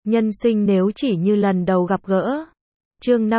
Nhân sinh nếu chỉ như lần đầu gặp gỡ. Chương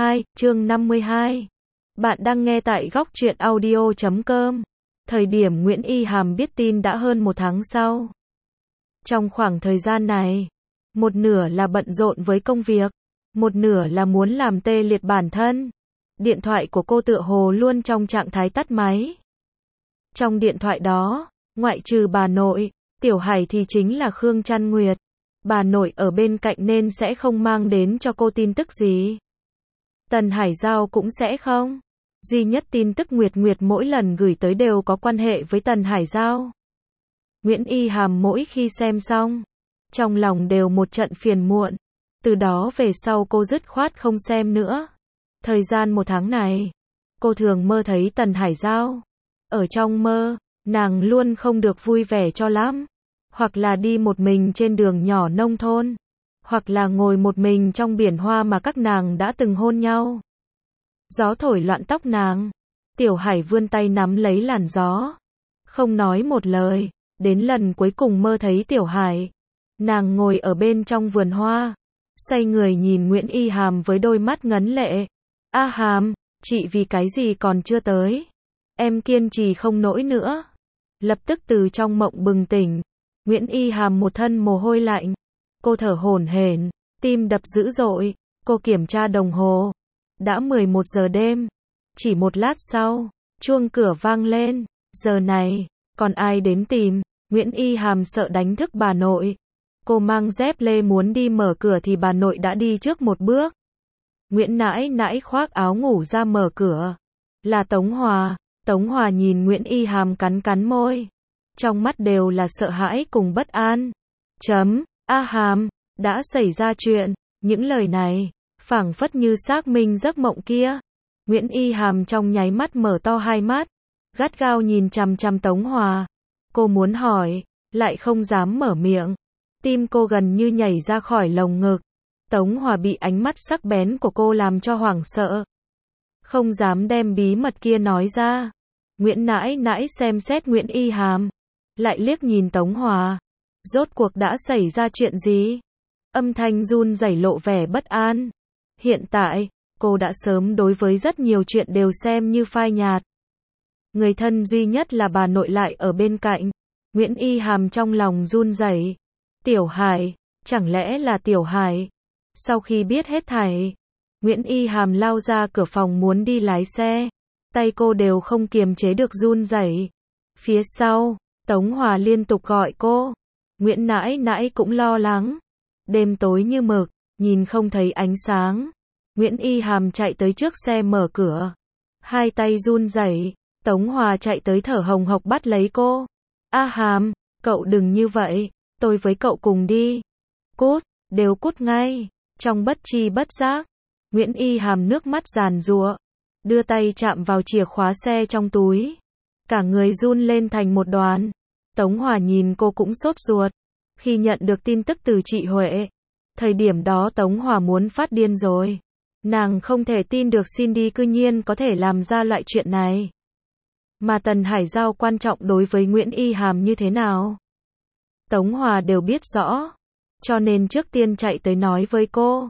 52. Bạn đang nghe tại góc truyện audio.com. Thời điểm Nguyễn Y Hàm biết tin đã hơn một tháng sau. Trong khoảng thời gian này, một nửa là bận rộn với công việc, một nửa là muốn làm tê liệt bản thân. Điện thoại của cô tựa hồ luôn trong trạng thái tắt máy. Trong điện thoại đó, ngoại trừ bà nội, Tiểu Hải thì chính là Khương Trăn Nguyệt. Bà nội ở bên cạnh nên sẽ không mang đến cho cô tin tức gì. Tần Hải Giao cũng sẽ không. Duy nhất tin tức Nguyệt mỗi lần gửi tới đều có quan hệ với Tần Hải Giao. Nguyễn Y Hàm mỗi khi xem xong, trong lòng đều một trận phiền muộn. Từ đó về sau cô dứt khoát không xem nữa. Thời gian một tháng này, cô thường mơ thấy Tần Hải Giao. Ở trong mơ, nàng luôn không được vui vẻ cho lắm. Hoặc là đi một mình trên đường nhỏ nông thôn, hoặc là ngồi một mình trong biển hoa mà các nàng đã từng hôn nhau. Gió thổi loạn tóc nàng, Tiểu Hải vươn tay nắm lấy làn gió, không nói một lời. Đến lần cuối cùng mơ thấy Tiểu Hải, nàng ngồi ở bên trong vườn hoa, xoay người nhìn Nguyễn Y Hàm với đôi mắt ngấn lệ. A Hàm, chị vì cái gì còn chưa tới? Em kiên trì không nổi nữa. Lập tức từ trong mộng bừng tỉnh. Nguyễn Y Hàm một thân mồ hôi lạnh. Cô thở hổn hển, tim đập dữ dội. Cô kiểm tra đồng hồ. Đã 11 giờ đêm. Chỉ một lát sau, chuông cửa vang lên. Giờ này, còn ai đến tìm? Nguyễn Y Hàm sợ đánh thức bà nội. Cô mang dép lê muốn đi mở cửa thì bà nội đã đi trước một bước. Nguyễn nãi nãi khoác áo ngủ ra mở cửa. Là Tống Hòa. Tống Hòa nhìn Nguyễn Y Hàm cắn môi. Trong mắt đều là sợ hãi cùng bất an. A Hàm, đã xảy ra chuyện. Những lời này, phảng phất như xác minh giấc mộng kia. Nguyễn Y Hàm trong nháy mắt mở to hai mắt, gắt gao nhìn chằm chằm Tống Hòa. Cô muốn hỏi, lại không dám mở miệng. Tim cô gần như nhảy ra khỏi lồng ngực. Tống Hòa bị ánh mắt sắc bén của cô làm cho hoảng sợ. Không dám đem bí mật kia nói ra. Nguyễn nãi nãi xem xét Nguyễn Y Hàm, lại liếc nhìn Tống Hòa. Rốt cuộc đã xảy ra chuyện gì? Âm thanh run rẩy lộ vẻ bất an. Hiện tại, cô đã sớm đối với rất nhiều chuyện đều xem như phai nhạt. Người thân duy nhất là bà nội lại ở bên cạnh. Nguyễn Y Hàm trong lòng run rẩy. Tiểu Hải, chẳng lẽ là Tiểu Hải? Sau khi biết hết thảy, Nguyễn Y Hàm lao ra cửa phòng muốn đi lái xe. Tay cô đều không kiềm chế được run rẩy. Phía sau, Tống Hòa liên tục gọi cô. Nguyễn nãi nãi cũng lo lắng. Đêm tối như mực, nhìn không thấy ánh sáng. Nguyễn Y Hàm chạy tới trước xe mở cửa. Hai tay run rẩy. Tống Hòa chạy tới thở hồng hộc bắt lấy cô. A Hàm, cậu đừng như vậy, tôi với cậu cùng đi. Cút, đều cút ngay. Trong bất tri bất giác, Nguyễn Y Hàm nước mắt giàn giụa, đưa tay chạm vào chìa khóa xe trong túi. Cả người run lên thành một đoàn. Tống Hòa nhìn cô cũng sốt ruột. Khi nhận được tin tức từ chị Huệ, thời điểm đó Tống Hòa muốn phát điên rồi. Nàng không thể tin được Cindy cư nhiên có thể làm ra loại chuyện này. Mà Tần Hải Giao quan trọng đối với Nguyễn Y Hàm như thế nào, Tống Hòa đều biết rõ. Cho nên trước tiên chạy tới nói với cô.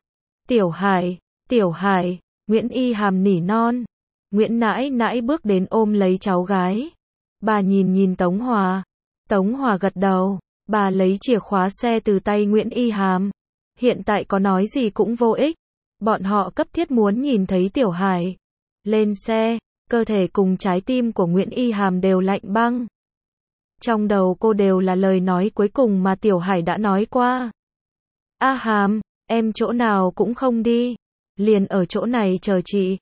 Tiểu Hải, Nguyễn Y Hàm nỉ non. Nguyễn nãi nãi bước đến ôm lấy cháu gái. Bà nhìn Tống Hòa. Tống Hòa gật đầu. Bà lấy chìa khóa xe từ tay Nguyễn Y Hàm. Hiện tại có nói gì cũng vô ích. Bọn họ cấp thiết muốn nhìn thấy Tiểu Hải. Lên xe, cơ thể cùng trái tim của Nguyễn Y Hàm đều lạnh băng. Trong đầu cô đều là lời nói cuối cùng mà Tiểu Hải đã nói qua. A Hàm, em chỗ nào cũng không đi. Liền ở chỗ này chờ chị.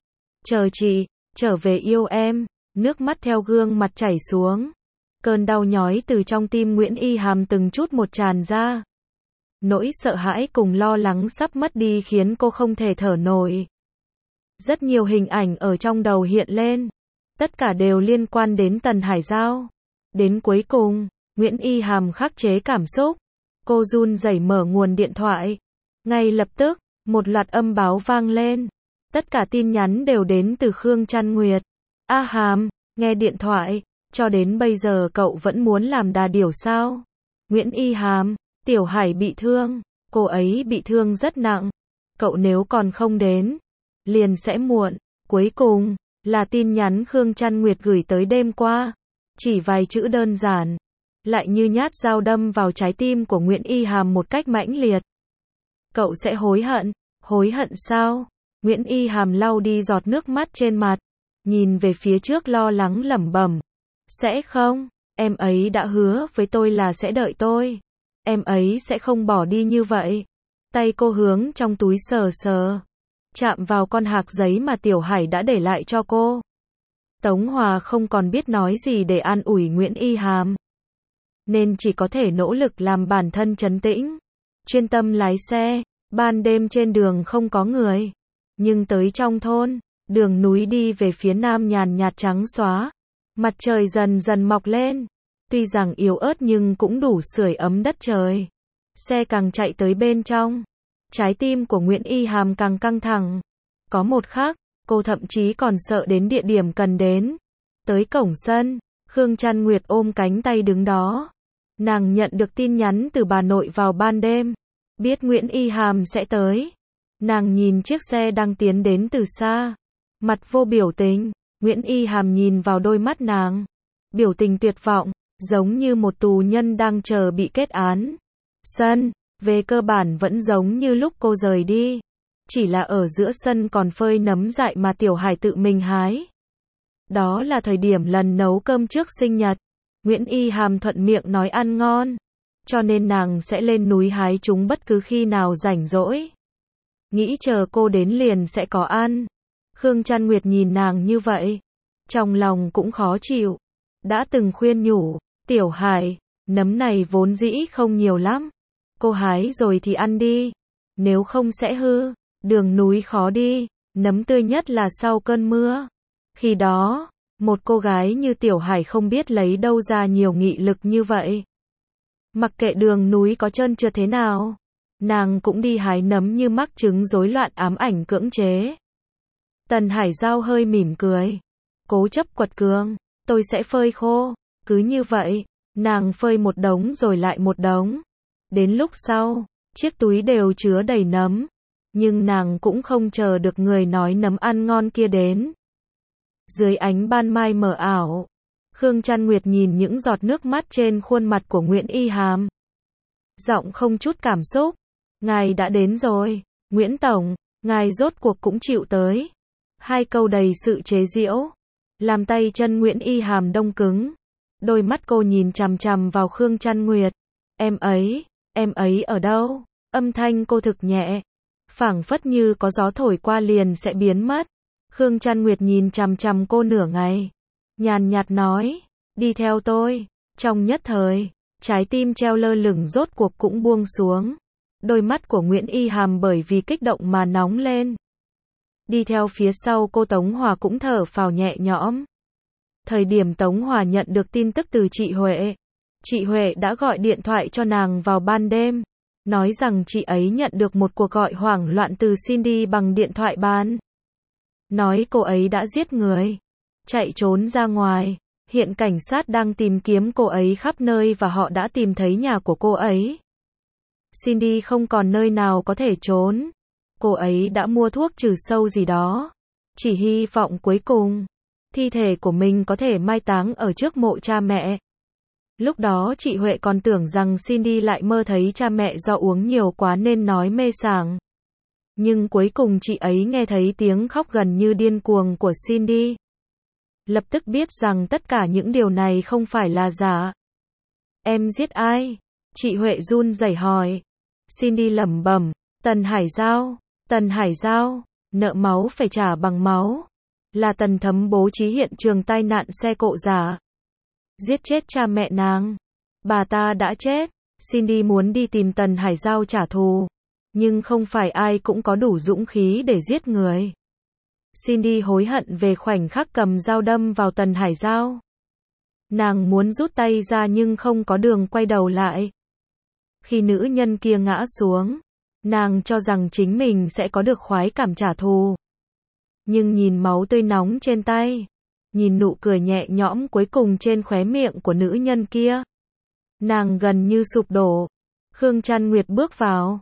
Trở về yêu em. Nước mắt theo gương mặt chảy xuống. Cơn đau nhói từ trong tim Nguyễn Y Hàm từng chút một tràn ra. Nỗi sợ hãi cùng lo lắng sắp mất đi khiến cô không thể thở nổi. Rất nhiều hình ảnh ở trong đầu hiện lên. Tất cả đều liên quan đến Tần Hải Giao. Đến cuối cùng, Nguyễn Y Hàm khắc chế cảm xúc. Cô run rẩy mở nguồn điện thoại. Ngay lập tức, một loạt âm báo vang lên. Tất cả tin nhắn đều đến từ Khương Trăn Nguyệt. A Hàm, nghe điện thoại. Cho đến bây giờ cậu vẫn muốn làm đà điểu sao? Nguyễn Y Hàm, Tiểu Hải bị thương. cô ấy bị thương rất nặng. Cậu nếu còn không đến, liền sẽ muộn. Cuối cùng, là tin nhắn Khương Trăn Nguyệt gửi tới đêm qua. Chỉ vài chữ đơn giản, lại như nhát dao đâm vào trái tim của Nguyễn Y Hàm một cách mãnh liệt. Cậu sẽ hối hận. Hối hận sao? Nguyễn Y Hàm lau đi giọt nước mắt trên mặt, nhìn về phía trước lo lắng lẩm bẩm. Sẽ không, em ấy đã hứa với tôi là sẽ đợi tôi. Em ấy sẽ không bỏ đi như vậy. Tay cô hướng trong túi sờ sờ, chạm vào con hạc giấy mà Tiểu Hải đã để lại cho cô. Tống Hòa không còn biết nói gì để an ủi Nguyễn Y Hàm, nên chỉ có thể nỗ lực làm bản thân trấn tĩnh, chuyên tâm lái xe. Ban đêm trên đường không có người, nhưng tới trong thôn, đường núi đi về phía nam nhàn nhạt trắng xóa, mặt trời dần dần mọc lên, tuy rằng yếu ớt nhưng cũng đủ sưởi ấm đất trời. Xe càng chạy tới bên trong, trái tim của Nguyễn Y Hàm càng căng thẳng. Có một khắc, cô thậm chí còn sợ đến địa điểm cần đến. Tới cổng sân, Khương Trăn Nguyệt ôm cánh tay đứng đó. Nàng nhận được tin nhắn từ bà nội vào ban đêm, biết Nguyễn Y Hàm sẽ tới. Nàng nhìn chiếc xe đang tiến đến từ xa, mặt vô biểu tình. Nguyễn Y Hàm nhìn vào đôi mắt nàng, biểu tình tuyệt vọng, giống như một tù nhân đang chờ bị kết án. Sân, về cơ bản vẫn giống như lúc cô rời đi, chỉ là ở giữa sân còn phơi nấm dại mà Tiểu Hải tự mình hái. Đó là thời điểm lần nấu cơm trước sinh nhật. Nguyễn Y Hàm thuận miệng nói ăn ngon, cho nên nàng sẽ lên núi hái chúng bất cứ khi nào rảnh rỗi. Nghĩ chờ cô đến liền sẽ có ăn. Khương Trăn Nguyệt nhìn nàng như vậy, trong lòng cũng khó chịu. Đã từng khuyên nhủ, Tiểu Hải, nấm này vốn dĩ không nhiều lắm. Cô hái rồi thì ăn đi, nếu không sẽ hư. Đường núi khó đi, nấm tươi nhất là sau cơn mưa. Khi đó, một cô gái như Tiểu Hải không biết lấy đâu ra nhiều nghị lực như vậy. Mặc kệ đường núi có trơn trượt thế nào, nàng cũng đi hái nấm như mắc chứng rối loạn ám ảnh cưỡng chế. Tần Hải Giao hơi mỉm cười, cố chấp quật cường, tôi sẽ phơi khô. Cứ như vậy, nàng phơi một đống rồi lại một đống. Đến lúc sau, chiếc túi đều chứa đầy nấm, nhưng nàng cũng không chờ được người nói nấm ăn ngon kia đến. Dưới ánh ban mai mờ ảo, Khương Trăn Nguyệt nhìn những giọt nước mắt trên khuôn mặt của Nguyễn Y Hàm. Giọng không chút cảm xúc. Ngài đã đến rồi, Nguyễn Tổng, ngài rốt cuộc cũng chịu tới. Hai câu đầy sự chế giễu, làm tay chân Nguyễn Y Hàm đông cứng. Đôi mắt cô nhìn chằm chằm vào Khương Trăn Nguyệt. Em ấy ở đâu? Âm thanh cô thực nhẹ, phảng phất như có gió thổi qua liền sẽ biến mất. Khương Trăn Nguyệt nhìn chằm chằm cô nửa ngày, nhàn nhạt nói, đi theo tôi. Trong nhất thời, trái tim treo lơ lửng rốt cuộc cũng buông xuống. Đôi mắt của Nguyễn Y Hàm bởi vì kích động mà nóng lên. Đi theo phía sau cô Tống Hòa cũng thở phào nhẹ nhõm. Thời điểm Tống Hòa nhận được tin tức từ chị Huệ đã gọi điện thoại cho nàng vào ban đêm, nói rằng chị ấy nhận được một cuộc gọi hoảng loạn từ Cindy bằng điện thoại bàn. Nói cô ấy đã giết người, chạy trốn ra ngoài, hiện cảnh sát đang tìm kiếm cô ấy khắp nơi và họ đã tìm thấy nhà của cô ấy. Cindy không còn nơi nào có thể trốn, cô ấy đã mua thuốc trừ sâu gì đó, chỉ hy vọng cuối cùng, thi thể của mình có thể mai táng ở trước mộ cha mẹ. Lúc đó chị Huệ còn tưởng rằng Cindy lại mơ thấy cha mẹ do uống nhiều quá nên nói mê sảng. Nhưng cuối cùng chị ấy nghe thấy tiếng khóc gần như điên cuồng của Cindy. Lập tức biết rằng tất cả những điều này không phải là giả. Em giết ai? Chị Huệ run rẩy hỏi. Cindy lẩm bẩm, Tần Hải Giao, nợ máu phải trả bằng máu. Là Tần Thấm bố trí hiện trường tai nạn xe cộ giả. Giết chết cha mẹ nàng. Bà ta đã chết. Cindy muốn đi tìm Tần Hải Giao trả thù. Nhưng không phải ai cũng có đủ dũng khí để giết người. Cindy hối hận về khoảnh khắc cầm dao đâm vào Tần Hải Giao. Nàng muốn rút tay ra nhưng không có đường quay đầu lại. Khi nữ nhân kia ngã xuống, nàng cho rằng chính mình sẽ có được khoái cảm trả thù. Nhưng nhìn máu tươi nóng trên tay, nhìn nụ cười nhẹ nhõm cuối cùng trên khóe miệng của nữ nhân kia, nàng gần như sụp đổ. Khương Trăn Nguyệt bước vào,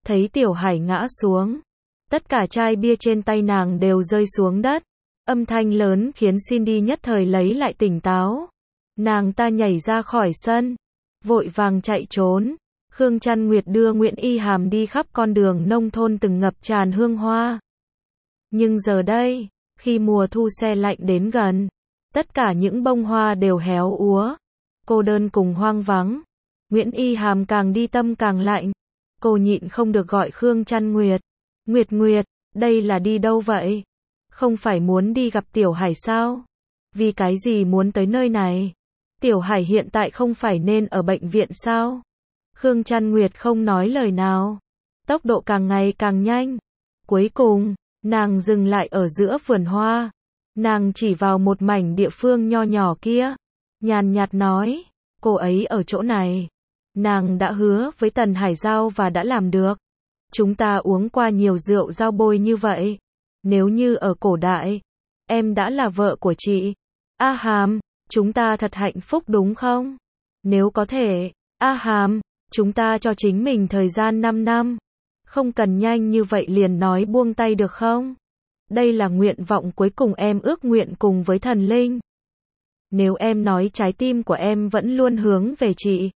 thấy Tiểu Hải ngã xuống. Tất cả chai bia trên tay nàng đều rơi xuống đất. Âm thanh lớn khiến Cindy nhất thời lấy lại tỉnh táo. Nàng ta nhảy ra khỏi sân, vội vàng chạy trốn. Khương Trăn Nguyệt đưa Nguyễn Y Hàm đi khắp con đường nông thôn từng ngập tràn hương hoa. Nhưng giờ đây, khi mùa thu se lạnh đến gần, tất cả những bông hoa đều héo úa, cô đơn cùng hoang vắng. Nguyễn Y Hàm càng đi tâm càng lạnh. Cô nhịn không được gọi Khương Trăn Nguyệt. Nguyệt Nguyệt, đây là đi đâu vậy? Không phải muốn đi gặp Tiểu Hải sao? Vì cái gì muốn tới nơi này? Tiểu Hải hiện tại không phải nên ở bệnh viện sao? Khương Trăn Nguyệt không nói lời nào. Tốc độ càng ngày càng nhanh. Cuối cùng, nàng dừng lại ở giữa vườn hoa. Nàng chỉ vào một mảnh địa phương nho nhỏ kia. Nhàn nhạt nói, cô ấy ở chỗ này. Nàng đã hứa với Tần Hải Giao và đã làm được. Chúng ta uống qua nhiều rượu giao bôi như vậy. Nếu như ở cổ đại, em đã là vợ của chị. A Hàm, chúng ta thật hạnh phúc đúng không? Nếu có thể, A Hàm, chúng ta cho chính mình thời gian 5 năm. Không cần nhanh như vậy liền nói buông tay được không? Đây là nguyện vọng cuối cùng em ước nguyện cùng với thần linh. Nếu em nói trái tim của em vẫn luôn hướng về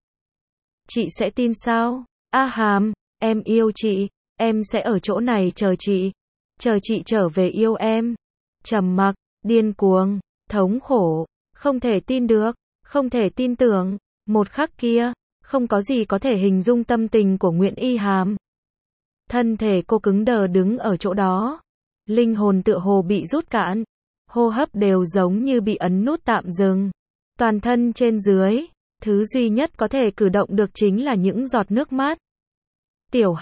chị sẽ tin sao? A Hàm, em yêu chị, em sẽ ở chỗ này chờ chị trở về yêu em. Trầm mặc, điên cuồng, thống khổ, không thể tin được, không thể tin tưởng. Một khắc kia, không có gì có thể hình dung tâm tình của Nguyễn Y Hàm. Thân thể cô cứng đờ đứng ở chỗ đó. Linh hồn tựa hồ bị rút cạn. Hô hấp đều giống như bị ấn nút tạm dừng. Toàn thân trên dưới, thứ duy nhất có thể cử động được chính là những giọt nước mắt. Tiểu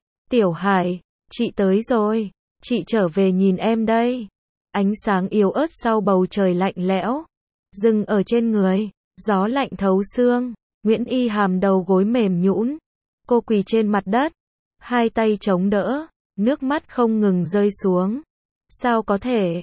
Hải, chị tới rồi. Chị trở về nhìn em đây. Ánh sáng yếu ớt sau bầu trời lạnh lẽo, dừng ở trên người, gió lạnh thấu xương. Nguyễn Y Hàm đầu gối mềm nhũn, cô quỳ trên mặt đất, hai tay chống đỡ, nước mắt không ngừng rơi xuống. Sao có thể?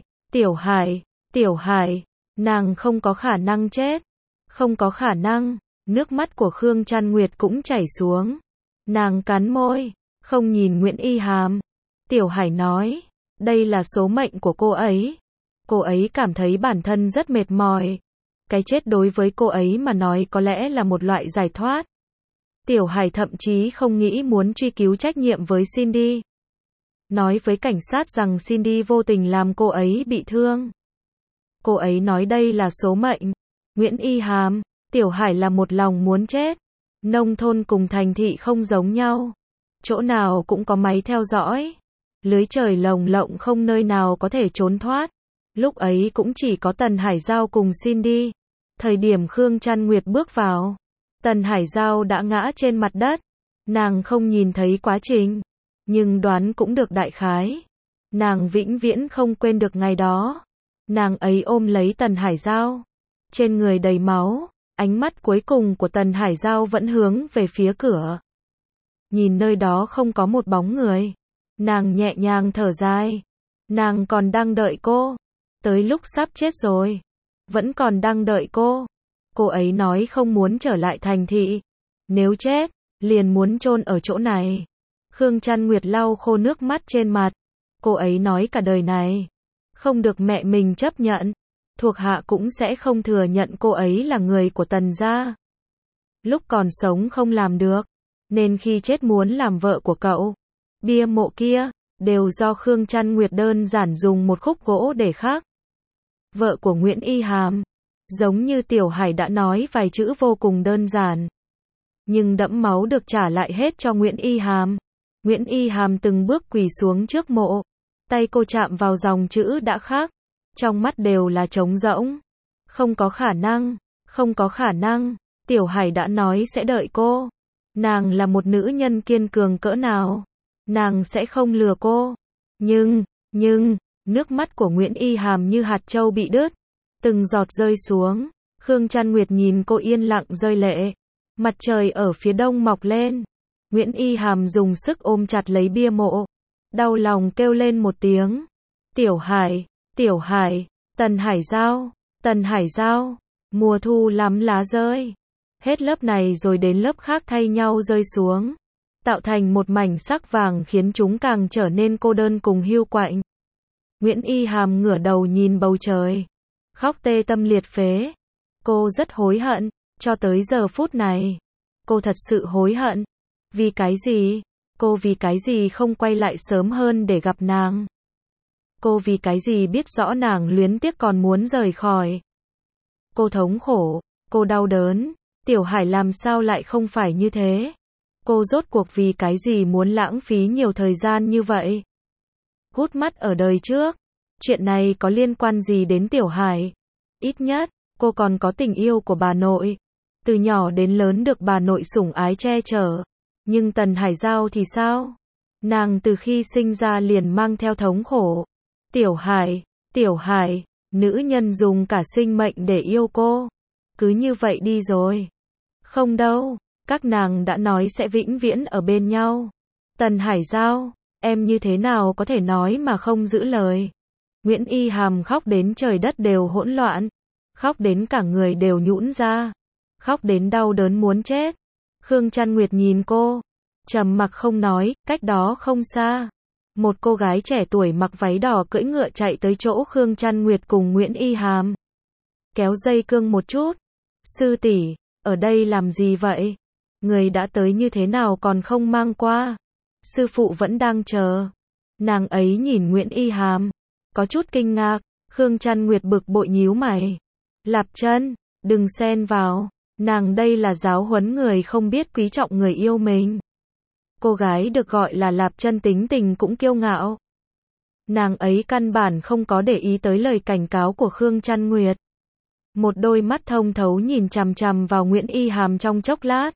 Tiểu Hải, nàng không có khả năng chết, không có khả năng. Nước mắt của Khương Trăn Nguyệt cũng chảy xuống. Nàng cắn môi, không nhìn Nguyễn Y Hàm. Tiểu Hải nói, đây là số mệnh của cô ấy. Cô ấy cảm thấy bản thân rất mệt mỏi. Cái chết đối với cô ấy mà nói có lẽ là một loại giải thoát. Tiểu Hải thậm chí không nghĩ muốn truy cứu trách nhiệm với Cindy. Nói với cảnh sát rằng Cindy vô tình làm cô ấy bị thương. Cô ấy nói đây là số mệnh. Nguyễn Y Hàm, Tiểu Hải là một lòng muốn chết. Nông thôn cùng thành thị không giống nhau. Chỗ nào cũng có máy theo dõi. Lưới trời lồng lộng không nơi nào có thể trốn thoát. Lúc ấy cũng chỉ có Tần Hải Giao cùng Cindy. Thời điểm Khương Trăn Nguyệt bước vào, Tần Hải Giao đã ngã trên mặt đất. Nàng không nhìn thấy quá trình, nhưng đoán cũng được đại khái. Nàng vĩnh viễn không quên được ngày đó. Nàng ấy ôm lấy Tần Hải Giao. Trên người đầy máu, ánh mắt cuối cùng của Tần Hải Giao vẫn hướng về phía cửa. Nhìn nơi đó không có một bóng người. Nàng nhẹ nhàng thở dài. Nàng còn đang đợi cô. Tới lúc sắp chết rồi. Vẫn còn đang đợi cô. Cô ấy nói không muốn trở lại thành thị. Nếu chết, liền muốn chôn ở chỗ này. Khương Trăn Nguyệt lau khô nước mắt trên mặt. Cô ấy nói cả đời này, không được mẹ mình chấp nhận. Thuộc hạ cũng sẽ không thừa nhận cô ấy là người của Tần gia. Lúc còn sống không làm được, nên khi chết muốn làm vợ của cậu. Bia mộ kia, đều do Khương Trăn Nguyệt đơn giản dùng một khúc gỗ để khắc. Vợ của Nguyễn Y Hàm. Giống như Tiểu Hải đã nói vài chữ vô cùng đơn giản. Nhưng đẫm máu được trả lại hết cho Nguyễn Y Hàm. Nguyễn Y Hàm từng bước quỳ xuống trước mộ. Tay cô chạm vào dòng chữ đã khắc. Trong mắt đều là trống rỗng. Không có khả năng, không có khả năng. Tiểu Hải đã nói sẽ đợi cô. Nàng là một nữ nhân kiên cường cỡ nào. Nàng sẽ không lừa cô. Nhưng, nước mắt của Nguyễn Y Hàm như hạt châu bị đứt. Từng giọt rơi xuống. Khương Trăn Nguyệt nhìn cô yên lặng rơi lệ. Mặt trời ở phía đông mọc lên. Nguyễn Y Hàm dùng sức ôm chặt lấy bia mộ. Đau lòng kêu lên một tiếng. Tiểu Hải, Tần Hải Giao. Mùa thu lắm lá rơi. Hết lớp này rồi đến lớp khác thay nhau rơi xuống. tạo thành một mảnh sắc vàng khiến chúng càng trở nên cô đơn cùng hiu quạnh. Nguyễn Y Hàm ngửa đầu nhìn bầu trời, khóc tê tâm liệt phế. Cô rất hối hận, cho tới giờ phút này. Cô thật sự hối hận. Vì cái gì? Cô vì cái gì không quay lại sớm hơn để gặp nàng? Cô vì cái gì biết rõ nàng luyến tiếc còn muốn rời khỏi? Cô thống khổ, cô đau đớn. Tiểu Hải làm sao lại không phải như thế? Cô rốt cuộc vì cái gì muốn lãng phí nhiều thời gian như vậy? Hút mắt ở đời trước. Chuyện này có liên quan gì đến Tiểu Hải? Ít nhất, cô còn có tình yêu của bà nội. Từ nhỏ đến lớn được bà nội sủng ái che chở. Nhưng Tần Hải Giao thì sao? Nàng từ khi sinh ra liền mang theo thống khổ. Tiểu Hải, nữ nhân dùng cả sinh mệnh để yêu cô. Cứ như vậy đi rồi. Không đâu, các nàng đã nói sẽ vĩnh viễn ở bên nhau. Tần Hải Giao, em như thế nào có thể nói mà không giữ lời? Nguyễn Y Hàm khóc đến trời đất đều hỗn loạn. Khóc đến cả người đều nhũn ra. Khóc đến đau đớn muốn chết. Khương Trăn Nguyệt nhìn cô, trầm mặc không nói. Cách đó không xa, một cô gái trẻ tuổi mặc váy đỏ cưỡi ngựa chạy tới chỗ Khương Trăn Nguyệt cùng Nguyễn Y Hàm. Kéo dây cương một chút. Sư tỷ, ở đây làm gì vậy? Người đã tới như thế nào còn không mang qua? Sư phụ vẫn đang chờ. Nàng ấy nhìn Nguyễn Y Hàm, có chút kinh ngạc. Khương Trăn Nguyệt bực bội nhíu mày. Lạp Chân, đừng xen vào. Nàng đây là giáo huấn người không biết quý trọng người yêu mình. Cô gái được gọi là Lạp Chân tính tình cũng kiêu ngạo. Nàng ấy căn bản không có để ý tới lời cảnh cáo của Khương Trăn Nguyệt. Một đôi mắt thông thấu nhìn chằm chằm vào Nguyễn Y Hàm trong chốc lát.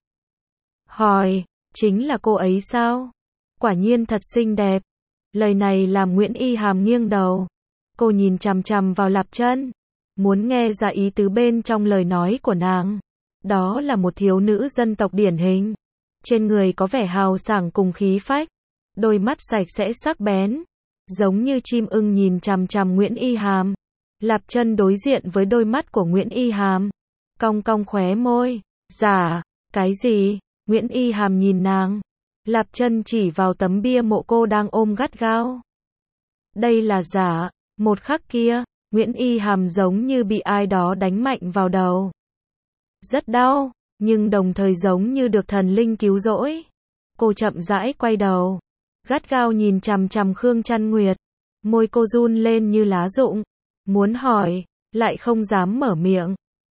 Hỏi, chính là cô ấy sao? Quả nhiên thật xinh đẹp. Lời này làm Nguyễn Y Hàm nghiêng đầu. Cô nhìn chằm chằm vào Lạp Chân, muốn nghe ra ý tứ bên trong lời nói của nàng. Đó là một thiếu nữ dân tộc điển hình. Trên người có vẻ hào sảng cùng khí phách. Đôi mắt sạch sẽ sắc bén, giống như chim ưng nhìn chằm chằm Nguyễn Y Hàm. Lạp Chân đối diện với đôi mắt của Nguyễn Y Hàm, cong cong khóe môi. Giả, cái gì? Nguyễn Y Hàm nhìn nàng. Lạp Chân chỉ vào tấm bia mộ cô đang ôm gắt gao. Đây là giả. Một khắc kia, Nguyễn Y Hàm giống như bị ai đó đánh mạnh vào đầu. Rất đau, nhưng đồng thời giống như được thần linh cứu rỗi. Cô chậm rãi quay đầu, gắt gao nhìn chằm chằm Khương Trăn Nguyệt. Môi cô run lên như lá rụng, muốn hỏi, lại không dám mở miệng.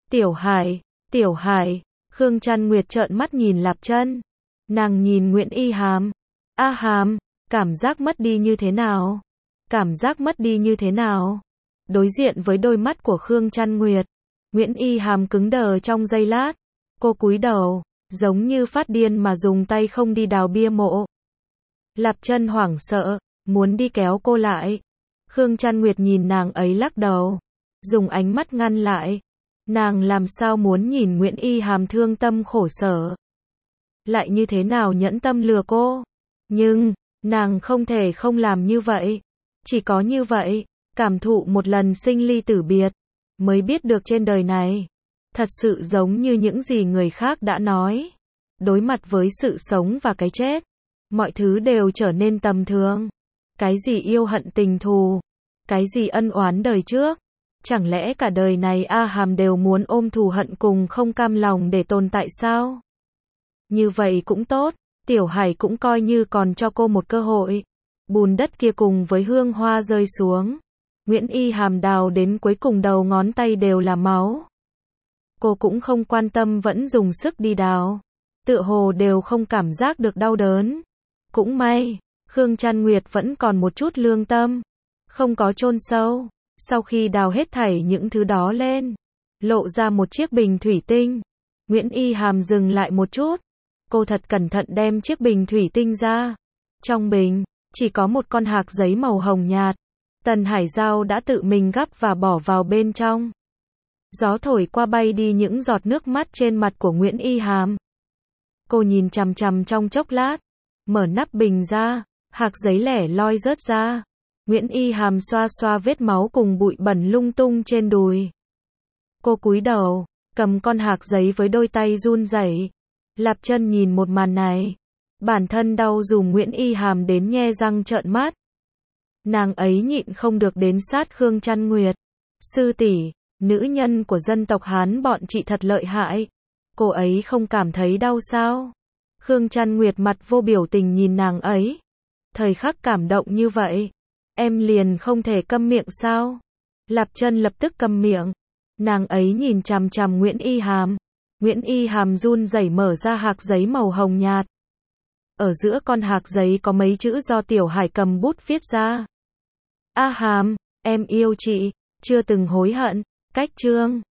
Tiểu Hải, Khương Trăn Nguyệt trợn mắt nhìn Lạp Chân. Nàng nhìn Nguyễn Y Hàm. A Hàm, cảm giác mất đi như thế nào? Cảm giác mất đi như thế nào? Đối diện với đôi mắt của Khương Trăn Nguyệt, Nguyễn Y Hàm cứng đờ trong giây lát. Cô cúi đầu, giống như phát điên mà dùng tay không đi đào bia mộ. Lạp Chân hoảng sợ, muốn đi kéo cô lại. Khương Trăn Nguyệt nhìn nàng ấy lắc đầu, dùng ánh mắt ngăn lại. Nàng làm sao muốn nhìn Nguyễn Y Hàm thương tâm khổ sở. Lại như thế nào nhẫn tâm lừa cô. Nhưng, nàng không thể không làm như vậy. Chỉ có như vậy, cảm thụ một lần sinh ly tử biệt, mới biết được trên đời này, thật sự giống như những gì người khác đã nói. Đối mặt với sự sống và cái chết, mọi thứ đều trở nên tầm thường. Cái gì yêu hận tình thù, cái gì ân oán đời trước. Chẳng lẽ cả đời này A Hàm đều muốn ôm thù hận cùng không cam lòng để tồn tại sao? Như vậy cũng tốt, Tiểu Hải cũng coi như còn cho cô một cơ hội. Bùn đất kia cùng với hương hoa rơi xuống. Nguyễn Y Hàm đào đến cuối cùng đầu ngón tay đều là máu. Cô cũng không quan tâm vẫn dùng sức đi đào. Tựa hồ đều không cảm giác được đau đớn. Cũng may, Khương Trăn Nguyệt vẫn còn một chút lương tâm. Không có chôn sâu. Sau khi đào hết thảy những thứ đó lên, lộ ra một chiếc bình thủy tinh. Nguyễn Y Hàm dừng lại một chút. Cô thật cẩn thận đem chiếc bình thủy tinh ra. Trong bình, chỉ có một con hạc giấy màu hồng nhạt. Tần Hải Giao đã tự mình gắp và bỏ vào bên trong. Gió thổi qua bay đi những giọt nước mắt trên mặt của Nguyễn Y Hàm. Cô nhìn chằm chằm trong chốc lát, mở nắp bình ra, hạc giấy lẻ loi rớt ra. Nguyễn Y Hàm xoa xoa vết máu cùng bụi bẩn lung tung trên đùi. Cô cúi đầu, cầm con hạc giấy với đôi tay run rẩy. Lạp Chân nhìn một màn này, Bản thân đau dùm Nguyễn Y Hàm đến nhe răng trợn mắt. Nàng ấy nhịn không được đến sát Khương Trăn Nguyệt. Sư tỷ, nữ nhân của dân tộc Hán bọn chị thật lợi hại. Cô ấy không cảm thấy đau sao? Khương Trăn Nguyệt mặt vô biểu tình nhìn nàng ấy. Thời khắc cảm động như vậy, em liền không thể câm miệng sao? Lạp Chân lập tức câm miệng. Nàng ấy nhìn chằm chằm Nguyễn Y Hàm. Nguyễn Y Hàm run rẩy mở ra hạc giấy màu hồng nhạt. Ở giữa con hạc giấy có mấy chữ do Tiểu Hải cầm bút viết ra. A Hàm, em yêu chị, chưa từng hối hận. Cách chương